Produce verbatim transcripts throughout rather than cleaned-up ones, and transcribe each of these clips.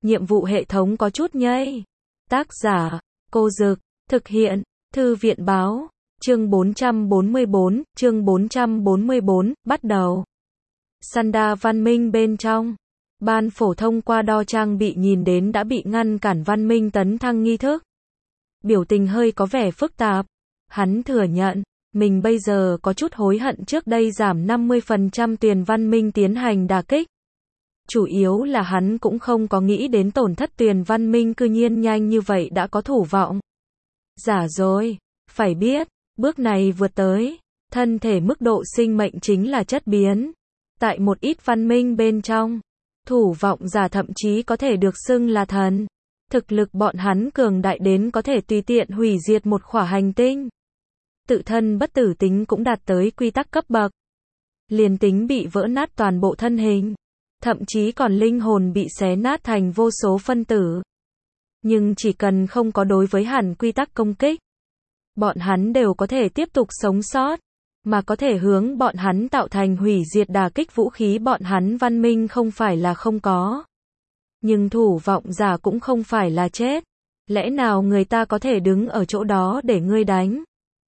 nhiệm vụ hệ thống có chút nhây. Tác giả, Cô Dực, thực hiện, Thư viện Báo, chương bốn trăm bốn mươi bốn, chương bốn trăm bốn mươi bốn, bắt đầu. Sanda văn minh bên trong. Ban phổ thông qua đo trang bị nhìn đến đã bị ngăn cản văn minh tấn thăng nghi thức. Biểu tình hơi có vẻ phức tạp. Hắn thừa nhận, mình bây giờ có chút hối hận trước đây giảm năm mươi phần trăm tiền văn minh tiến hành đả kích. Chủ yếu là hắn cũng không có nghĩ đến tổn thất tiền văn minh cư nhiên nhanh như vậy đã có thủ vọng. Giả rồi, phải biết, bước này vượt tới, thân thể mức độ sinh mệnh chính là chất biến. Tại một ít văn minh bên trong, thủ vọng giả thậm chí có thể được xưng là thần. Thực lực bọn hắn cường đại đến có thể tùy tiện hủy diệt một khỏa hành tinh. Tự thân bất tử tính cũng đạt tới quy tắc cấp bậc. Liền tính bị vỡ nát toàn bộ thân hình, thậm chí còn linh hồn bị xé nát thành vô số phân tử. Nhưng chỉ cần không có đối với hẳn quy tắc công kích, bọn hắn đều có thể tiếp tục sống sót, mà có thể hướng bọn hắn tạo thành hủy diệt đả kích vũ khí bọn hắn văn minh không phải là không có. Nhưng thủ vọng giả cũng không phải là chết. Lẽ nào người ta có thể đứng ở chỗ đó để ngươi đánh?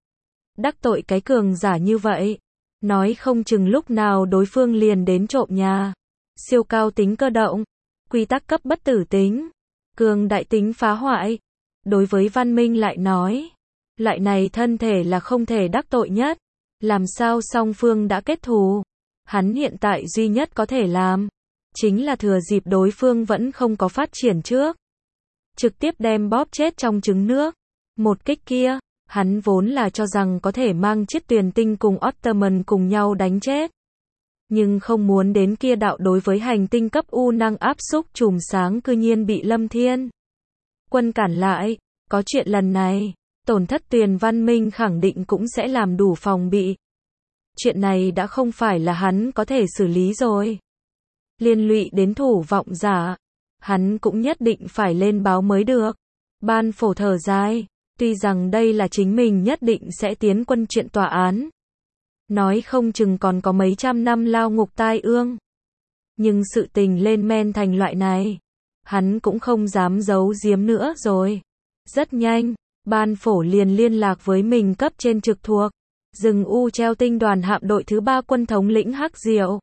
Đắc tội cái cường giả như vậy, nói không chừng lúc nào đối phương liền đến trộm nhà. Siêu cao tính cơ động, quy tắc cấp bất tử tính, cường đại tính phá hoại. Đối với văn minh lại nói, loại này thân thể là không thể đắc tội nhất. Làm sao song phương đã kết thù? Hắn hiện tại duy nhất có thể làm, chính là thừa dịp đối phương vẫn không có phát triển trước, trực tiếp đem bóp chết trong trứng nước. Một kích kia, hắn vốn là cho rằng có thể mang chiếc tuyền tinh cùng Ottoman cùng nhau đánh chết. Nhưng không muốn đến kia đạo đối với hành tinh cấp U năng áp xúc chùm sáng cư nhiên bị Lâm Thiên Quân cản lại. Có chuyện lần này, tổn thất tuyền văn minh khẳng định cũng sẽ làm đủ phòng bị. Chuyện này đã không phải là hắn có thể xử lý rồi. Liên lụy đến thủ vọng giả, hắn cũng nhất định phải lên báo mới được. Ban phổ thở dài, tuy rằng đây là chính mình nhất định sẽ tiến quân chuyện tòa án. Nói không chừng còn có mấy trăm năm lao ngục tai ương. Nhưng sự tình lên men thành loại này, hắn cũng không dám giấu giếm nữa rồi. Rất nhanh, ban phổ liền liên lạc với mình cấp trên trực thuộc. Rừng U treo tinh đoàn hạm đội thứ ba quân thống lĩnh Hắc Diệu.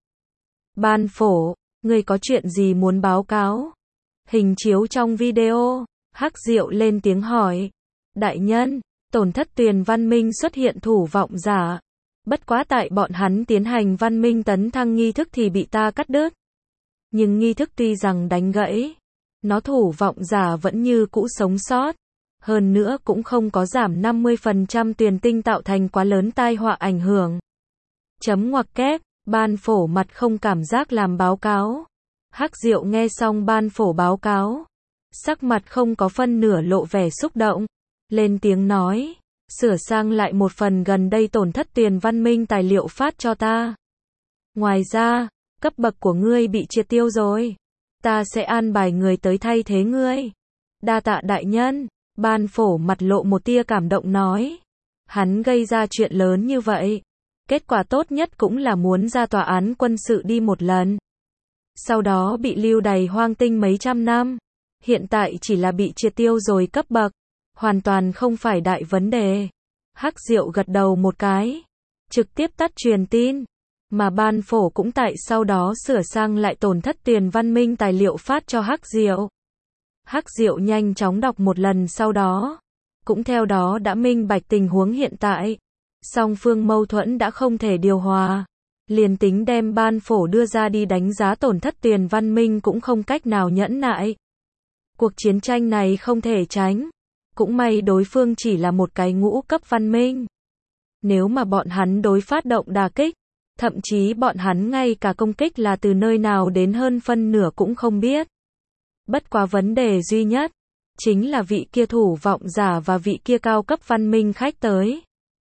Ban phổ, ngươi có chuyện gì muốn báo cáo? Hình chiếu trong video, Hắc Diệu lên tiếng hỏi. Đại nhân, tổn thất tuyền văn minh xuất hiện thủ vọng giả. Bất quá tại bọn hắn tiến hành văn minh tấn thăng nghi thức thì bị ta cắt đứt. Nhưng nghi thức tuy rằng đánh gãy, nó thủ vọng giả vẫn như cũ sống sót. Hơn nữa cũng không có giảm năm mươi phần trăm tuyền tinh tạo thành quá lớn tai họa ảnh hưởng. Chấm ngoặc kép, ban phổ mặt không cảm giác làm báo cáo. Hắc Diệu nghe xong ban phổ báo cáo, sắc mặt không có phân nửa lộ vẻ xúc động. Lên tiếng nói, sửa sang lại một phần gần đây tổn thất tuyền văn minh tài liệu phát cho ta. Ngoài ra, cấp bậc của ngươi bị triệt tiêu rồi. Ta sẽ an bài người tới thay thế ngươi. Đa tạ đại nhân. Ban phổ mặt lộ một tia cảm động nói. Hắn gây ra chuyện lớn như vậy. Kết quả tốt nhất cũng là muốn ra tòa án quân sự đi một lần. Sau đó bị lưu đày hoang tinh mấy trăm năm. Hiện tại chỉ là bị triệt tiêu rồi cấp bậc. Hoàn toàn không phải đại vấn đề. Hắc Diệu gật đầu một cái. Trực tiếp tắt truyền tin. Mà ban phổ cũng tại sau đó sửa sang lại tổn thất tuyền văn minh tài liệu phát cho Hắc Diệu. Hắc Diệu nhanh chóng đọc một lần sau đó. Cũng theo đó đã minh bạch tình huống hiện tại. Song phương mâu thuẫn đã không thể điều hòa. Liền tính đem ban phổ đưa ra đi đánh giá tổn thất tuyền văn minh cũng không cách nào nhẫn nại. Cuộc chiến tranh này không thể tránh. Cũng may đối phương chỉ là một cái ngũ cấp văn minh. Nếu mà bọn hắn đối phát động đả kích, thậm chí bọn hắn ngay cả công kích là từ nơi nào đến hơn phân nửa cũng không biết. Bất quá vấn đề duy nhất, chính là vị kia thủ vọng giả và vị kia cao cấp văn minh khách tới.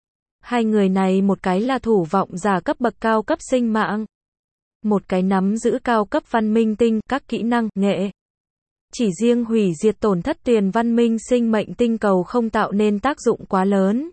Hai người này một cái là thủ vọng giả cấp bậc cao cấp sinh mạng. Một cái nắm giữ cao cấp văn minh tinh, các kỹ năng, nghệ. Chỉ riêng hủy diệt tổn thất tuyền văn minh sinh mệnh tinh cầu không tạo nên tác dụng quá lớn.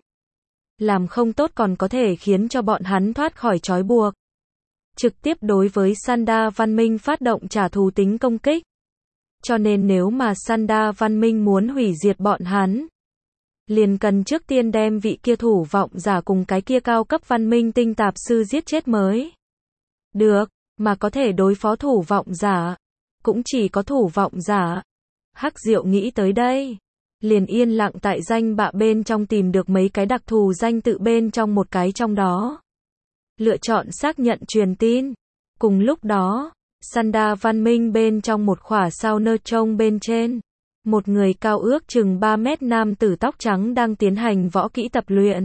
Làm không tốt còn có thể khiến cho bọn hắn thoát khỏi trói buộc. Trực tiếp đối với Sanda văn minh phát động trả thù tính công kích. Cho nên nếu mà Sanda văn minh muốn hủy diệt bọn hắn, liền cần trước tiên đem vị kia thủ vọng giả cùng cái kia cao cấp văn minh tinh tạp sư giết chết mới được, mà có thể đối phó thủ vọng giả, cũng chỉ có thủ vọng giả. Hắc Diệu nghĩ tới đây, liền yên lặng tại danh bạ bên trong tìm được mấy cái đặc thù danh tự bên trong một cái trong đó. Lựa chọn xác nhận truyền tin. Cùng lúc đó, Sanda văn minh bên trong một khỏa sao nơ trông bên trên, một người cao ước chừng ba mét nam tử tóc trắng đang tiến hành võ kỹ tập luyện.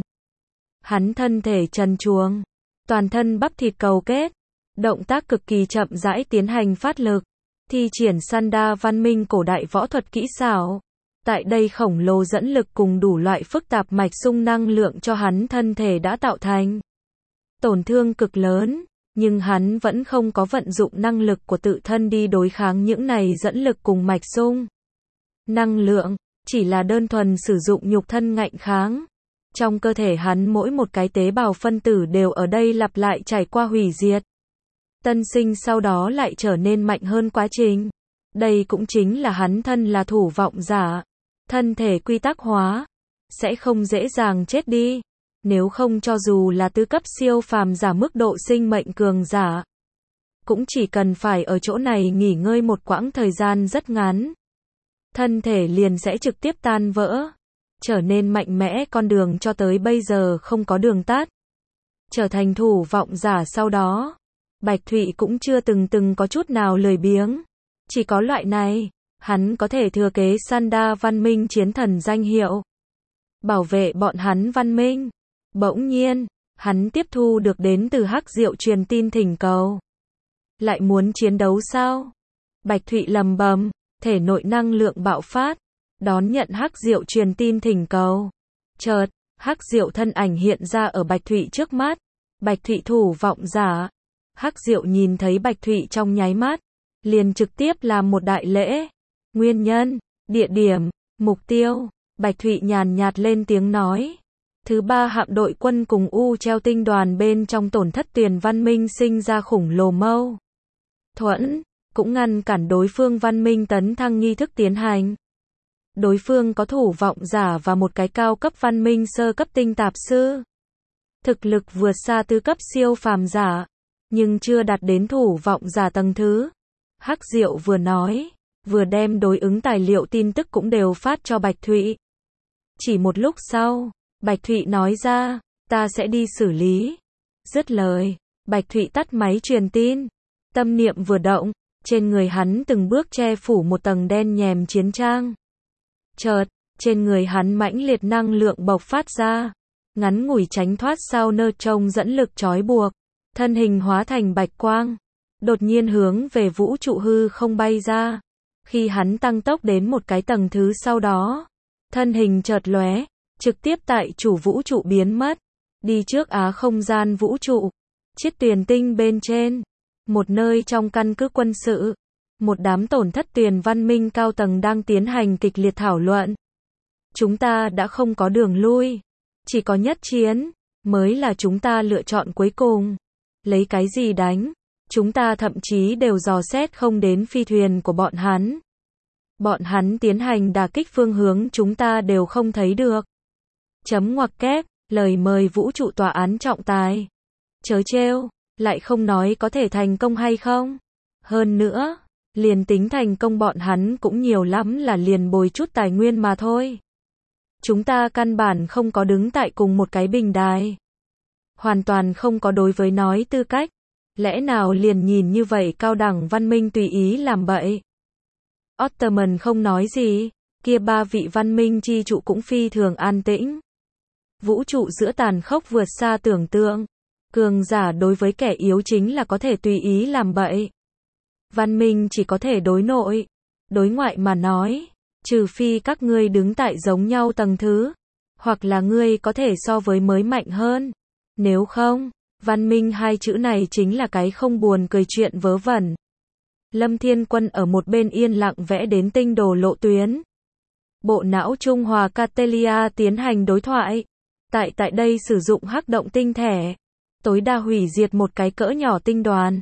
Hắn thân thể trần truồng, toàn thân bắp thịt cầu kết, động tác cực kỳ chậm rãi tiến hành phát lực, thi triển Sanda văn minh cổ đại võ thuật kỹ xảo. Tại đây khổng lồ dẫn lực cùng đủ loại phức tạp mạch sung năng lượng cho hắn thân thể đã tạo thành tổn thương cực lớn, nhưng hắn vẫn không có vận dụng năng lực của tự thân đi đối kháng những này dẫn lực cùng mạch sung năng lượng, chỉ là đơn thuần sử dụng nhục thân ngạnh kháng. Trong cơ thể hắn mỗi một cái tế bào phân tử đều ở đây lặp lại trải qua hủy diệt, tân sinh sau đó lại trở nên mạnh hơn quá trình. Đây cũng chính là hắn thân là thủ vọng giả, thân thể quy tắc hóa, sẽ không dễ dàng chết đi. Nếu không cho dù là tứ cấp siêu phàm giả mức độ sinh mệnh cường giả, cũng chỉ cần phải ở chỗ này nghỉ ngơi một quãng thời gian rất ngắn, thân thể liền sẽ trực tiếp tan vỡ, trở nên mạnh mẽ. Con đường cho tới bây giờ không có đường tắt. Trở thành thủ vọng giả sau đó, Bạch Thụy cũng chưa từng từng có chút nào lười biếng. Chỉ có loại này, hắn có thể thừa kế Sanda văn minh chiến thần danh hiệu, bảo vệ bọn hắn văn minh. Bỗng nhiên, hắn tiếp thu được đến từ Hắc Diệu truyền tin thỉnh cầu. Lại muốn chiến đấu sao? Bạch Thụy lầm bầm, thể nội năng lượng bạo phát, đón nhận Hắc Diệu truyền tin thỉnh cầu. Chợt, Hắc Diệu thân ảnh hiện ra ở Bạch Thụy trước mắt. Bạch Thụy thủ vọng giả. Hắc Diệu nhìn thấy Bạch Thụy trong nháy mắt, liền trực tiếp làm một đại lễ. Nguyên nhân, địa điểm, mục tiêu. Bạch Thụy nhàn nhạt lên tiếng nói. Thứ ba hạm đội quân cùng U treo tinh đoàn bên trong tổn thất Tuyền văn minh sinh ra khủng lồ mâu thuẫn, cũng ngăn cản đối phương văn minh tấn thăng nghi thức tiến hành. Đối phương có thủ vọng giả và một cái cao cấp văn minh sơ cấp tinh tạp sư. Thực lực vượt xa tứ cấp siêu phàm giả, nhưng chưa đạt đến thủ vọng giả tầng thứ. Hắc Diệu vừa nói, vừa đem đối ứng tài liệu tin tức cũng đều phát cho Bạch Thụy. Chỉ một lúc sau, Bạch Thụy nói ra, ta sẽ đi xử lý. Dứt lời, Bạch Thụy tắt máy truyền tin. Tâm niệm vừa động, trên người hắn từng bước che phủ một tầng đen nhèm chiến trang. Chợt, trên người hắn mãnh liệt năng lượng bộc phát ra, ngắn ngủi tránh thoát sao nơ trông dẫn lực trói buộc, thân hình hóa thành bạch quang, đột nhiên hướng về vũ trụ hư không bay ra. Khi hắn tăng tốc đến một cái tầng thứ sau đó, thân hình chợt lóe, trực tiếp tại chủ vũ trụ biến mất, đi trước á không gian vũ trụ, chiếc Tuyền tinh bên trên, một nơi trong căn cứ quân sự, một đám tổn thất Tuyền văn minh cao tầng đang tiến hành kịch liệt thảo luận. Chúng ta đã không có đường lui, chỉ có nhất chiến, mới là chúng ta lựa chọn cuối cùng. Lấy cái gì đánh? Chúng ta thậm chí đều dò xét không đến phi thuyền của bọn hắn. Bọn hắn tiến hành đả kích phương hướng chúng ta đều không thấy được. Chấm ngoặc kép, lời mời vũ trụ tòa án trọng tài. Chớ trêu, lại không nói có thể thành công hay không. Hơn nữa, liền tính thành công bọn hắn cũng nhiều lắm là liền bồi chút tài nguyên mà thôi. Chúng ta căn bản không có đứng tại cùng một cái bình đài. Hoàn toàn không có đối với nói tư cách. Lẽ nào liền nhìn như vậy cao đẳng văn minh tùy ý làm bậy. Ottoman không nói gì, kia ba vị văn minh chi trụ cũng phi thường an tĩnh. Vũ trụ giữa tàn khốc vượt xa tưởng tượng. Cường giả đối với kẻ yếu chính là có thể tùy ý làm bậy. Văn minh chỉ có thể đối nội. Đối ngoại mà nói, trừ phi các ngươi đứng tại giống nhau tầng thứ, hoặc là ngươi có thể so với mới mạnh hơn. Nếu không, văn minh hai chữ này chính là cái không buồn cười chuyện vớ vẩn. Lâm Thiên Quân ở một bên yên lặng vẽ đến tinh đồ lộ tuyến. Bộ não Trung Hòa Catelia tiến hành đối thoại. Tại tại đây sử dụng hắc động tinh thể, tối đa hủy diệt một cái cỡ nhỏ tinh đoàn.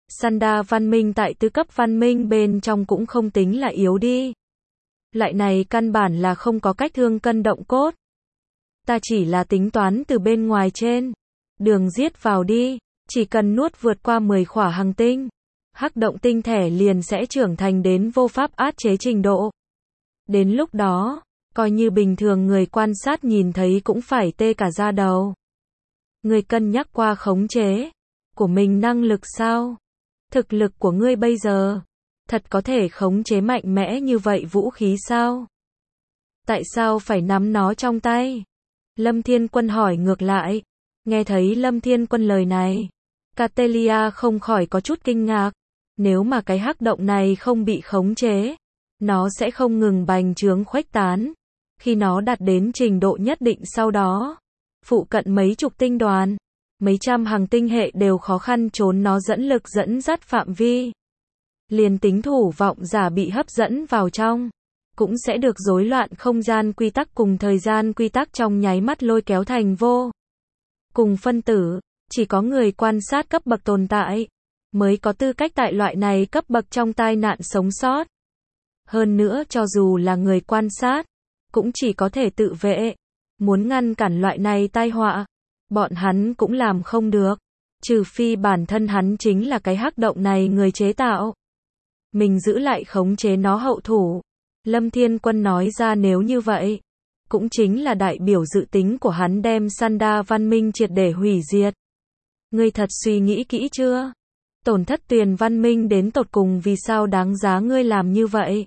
Sanda văn minh tại tứ cấp văn minh bên trong cũng không tính là yếu đi. Loại này căn bản là không có cách thương cân động cốt. Ta chỉ là tính toán từ bên ngoài trên. Đường giết vào đi, chỉ cần nuốt vượt qua mười khỏa hành tinh. Hắc động tinh thể liền sẽ trưởng thành đến vô pháp áp chế trình độ. Đến lúc đó, coi như bình thường người quan sát nhìn thấy cũng phải tê cả da đầu. Ngươi cân nhắc qua khống chế của mình năng lực sao? Thực lực của ngươi bây giờ, thật có thể khống chế mạnh mẽ như vậy vũ khí sao? Tại sao phải nắm nó trong tay? Lâm Thiên Quân hỏi ngược lại. Nghe thấy Lâm Thiên Quân lời này, Catelia không khỏi có chút kinh ngạc. Nếu mà cái hắc động này không bị khống chế, nó sẽ không ngừng bành trướng khuếch tán. Khi nó đạt đến trình độ nhất định sau đó, phụ cận mấy chục tinh đoàn, mấy trăm hành tinh hệ đều khó khăn trốn nó dẫn lực dẫn dắt phạm vi. Liền tính thủ vọng giả bị hấp dẫn vào trong, cũng sẽ được rối loạn không gian quy tắc cùng thời gian quy tắc trong nháy mắt lôi kéo thành vô. Cùng phân tử, chỉ có người quan sát cấp bậc tồn tại, mới có tư cách tại loại này cấp bậc trong tai nạn sống sót. Hơn nữa cho dù là người quan sát, cũng chỉ có thể tự vệ. Muốn ngăn cản loại này tai họa, bọn hắn cũng làm không được. Trừ phi bản thân hắn chính là cái hắc động này người chế tạo. Mình giữ lại khống chế nó hậu thủ. Lâm Thiên Quân nói ra nếu như vậy, cũng chính là đại biểu dự tính của hắn đem Sanda văn minh triệt để hủy diệt. Ngươi thật suy nghĩ kỹ chưa? Tổn thất Tuyền văn minh đến tột cùng vì sao đáng giá ngươi làm như vậy?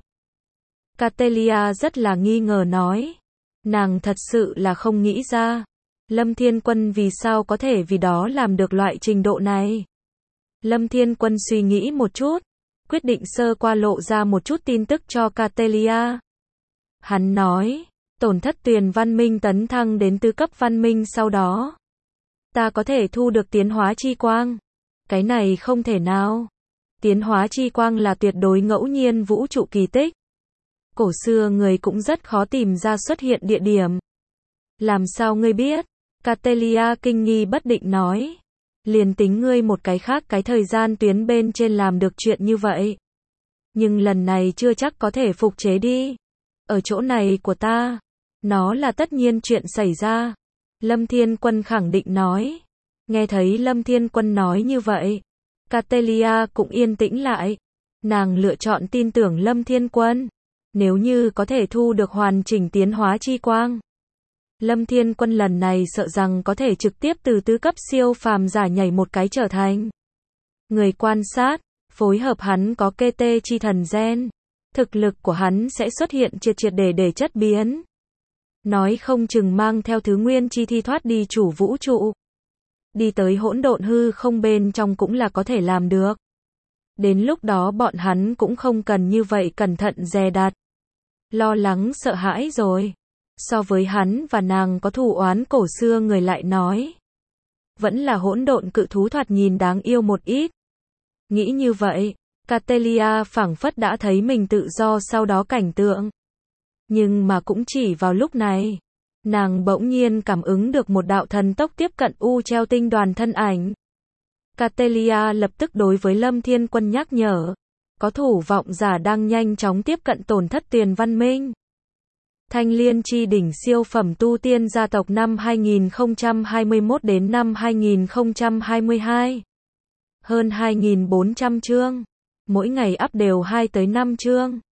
Catelia rất là nghi ngờ nói. Nàng thật sự là không nghĩ ra. Lâm Thiên Quân vì sao có thể vì đó làm được loại trình độ này? Lâm Thiên Quân suy nghĩ một chút, quyết định sơ qua lộ ra một chút tin tức cho Catelia. Hắn nói, tổn thất Tuyền văn minh tấn thăng đến tứ cấp văn minh sau đó, ta có thể thu được tiến hóa chi quang. Cái này không thể nào. Tiến hóa chi quang là tuyệt đối ngẫu nhiên vũ trụ kỳ tích. Cổ xưa người cũng rất khó tìm ra xuất hiện địa điểm. Làm sao ngươi biết? Catelia kinh nghi bất định nói. Liền tính ngươi một cái khác cái thời gian tuyến bên trên làm được chuyện như vậy. Nhưng lần này chưa chắc có thể phục chế đi. Ở chỗ này của ta, nó là tất nhiên chuyện xảy ra. Lâm Thiên Quân khẳng định nói. Nghe thấy Lâm Thiên Quân nói như vậy, Catelia cũng yên tĩnh lại. Nàng lựa chọn tin tưởng Lâm Thiên Quân. Nếu như có thể thu được hoàn chỉnh tiến hóa chi quang, Lâm Thiên Quân lần này sợ rằng có thể trực tiếp từ tứ cấp siêu phàm giả nhảy một cái trở thành người quan sát, phối hợp hắn có kê tê chi thần gen. Thực lực của hắn sẽ xuất hiện triệt triệt để để chất biến. Nói không chừng mang theo thứ nguyên chi thi thoát đi chủ vũ trụ. Đi tới hỗn độn hư không bên trong cũng là có thể làm được. Đến lúc đó bọn hắn cũng không cần như vậy cẩn thận dè đặt. Lo lắng sợ hãi rồi. So với hắn và nàng có thù oán cổ xưa người lại nói. Vẫn là hỗn độn cự thú thoạt nhìn đáng yêu một ít. Nghĩ như vậy, Catelia phảng phất đã thấy mình tự do sau đó cảnh tượng. Nhưng mà cũng chỉ vào lúc này, nàng bỗng nhiên cảm ứng được một đạo thần tốc tiếp cận U Treo tinh đoàn thân ảnh. Catelia lập tức đối với Lâm Thiên Quân nhắc nhở. Có thủ vọng giả đang nhanh chóng tiếp cận tổn thất Tuyền văn minh. Thanh Liên chi đỉnh siêu phẩm tu tiên gia tộc năm hai nghìn không trăm hai mươi mốt đến năm hai nghìn không trăm hai mươi hai. Hơn hai nghìn bốn trăm chương. Mỗi ngày up đều hai tới năm chương.